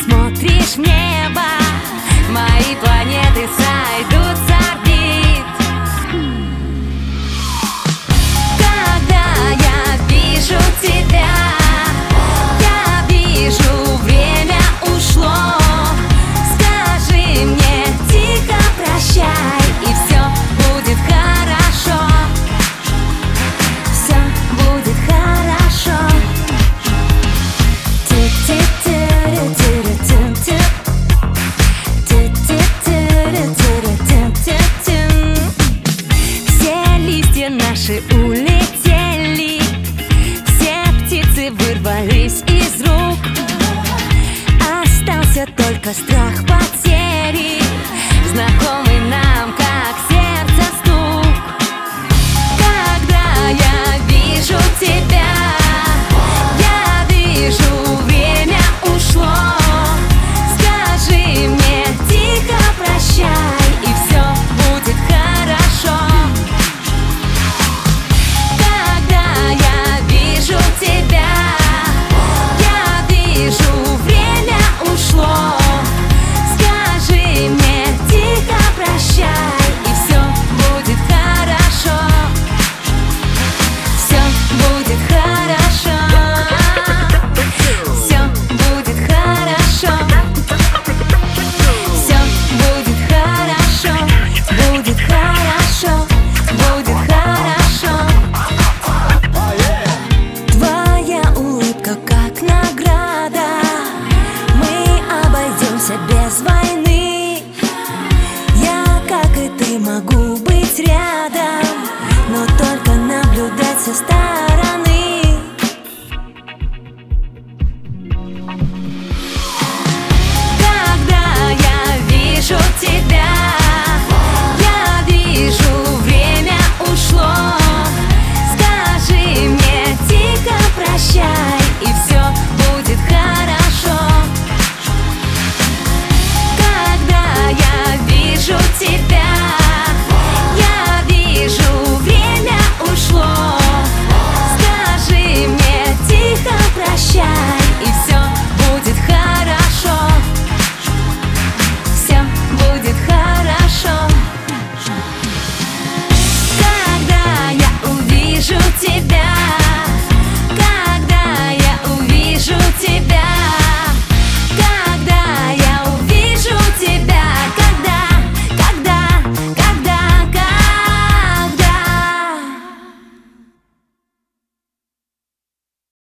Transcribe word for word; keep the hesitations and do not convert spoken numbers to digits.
смотришь в небо, мои планеты сойдут с орбит. Когда я вижу тебя, я вижу, время ушло. Скажи мне тихо прощай, и все будет хорошо. Все будет хорошо. Все листья наши улетели, все птицы вырвались из рук. Остался только страх потери, знакомый нам как сердце стук. Когда я вижу тебя, я вижу, время ушло. Скажи мне тихо прощай, и все будет хорошо. Когда я вижу тебя, я вижу, время ушло. Скажи мне тихо прощай, и все будет хорошо. Все будет хорошо. Все будет хорошо. Все будет хорошо. Будет хорошо. Будет хорошо. Твоя улыбка как награда. Мы обойдемся без войны. Я, как и ты, могу быть рядом, но только наблюдать со стороны. Когда я вижу тебя, я вижу, время ушло. Скажи мне тихо прощай, и все будет хорошо. Когда я вижу тебя, я вижу, время ушло. Скажи мне тихо прощай, и все будет хорошо. Все будет хорошо. Когда я увижу тебя,